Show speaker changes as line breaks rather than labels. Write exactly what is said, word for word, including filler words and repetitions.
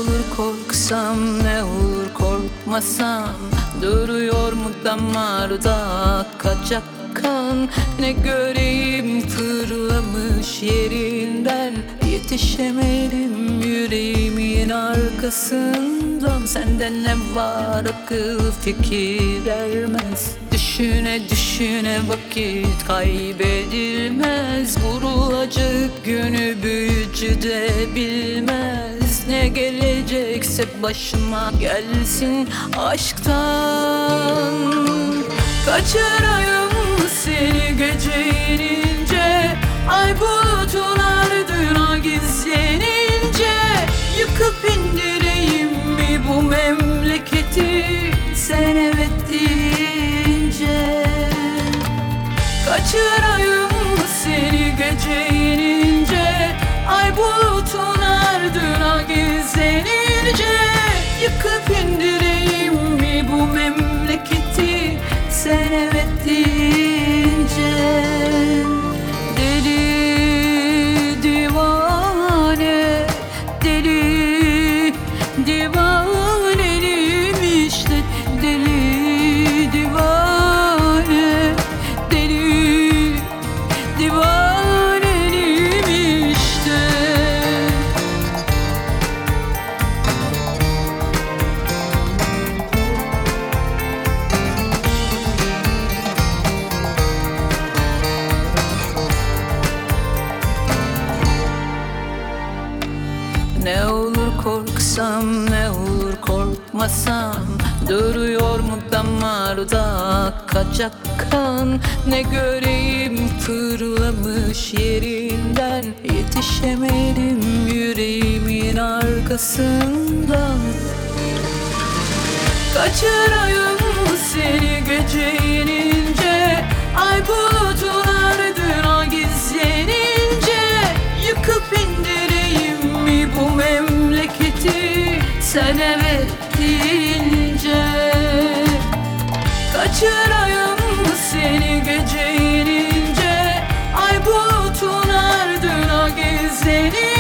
olur korksam, ne olur korkmasam, duruyor mu damarda akacak kan? Ne göreyim fırlamış yerinden, yetişemedim yüreğimin arkasından. Sende ne var akıl fikir ermez, düşüne düşüne vakit kaybedilmez. Vurulacak günü büyücü de bilmez, ne gelecekse başıma gelsin aşktan. Kaçırayım seni gece inince, ay bulutun ardına gizlenince. Yıkıp indireyim mi bu memleketi, sen evet deyince. Kaçırayım seni gece inince, ay bulutun ardına gizlenince. Yıkıp indireyim mi bu memleketi, sen evet deyince. Deli divane, deli divaneyim işte. Deli divane, deli divaneyim işte. Ne olur korksam, ne olur korkmasam, duruyor mu damarda akacak kan? Ne göreyim fırlamış yerinden, yetişemedim yüreğimin arkasından. Kaçırayım seni gece inince, ay bulutun ardına gizlenince. Yıkıp indireyim mi bu memleketi, sen evet deyince. Kaçırayım seni gece inince, ay bulutun ardına gizlenince.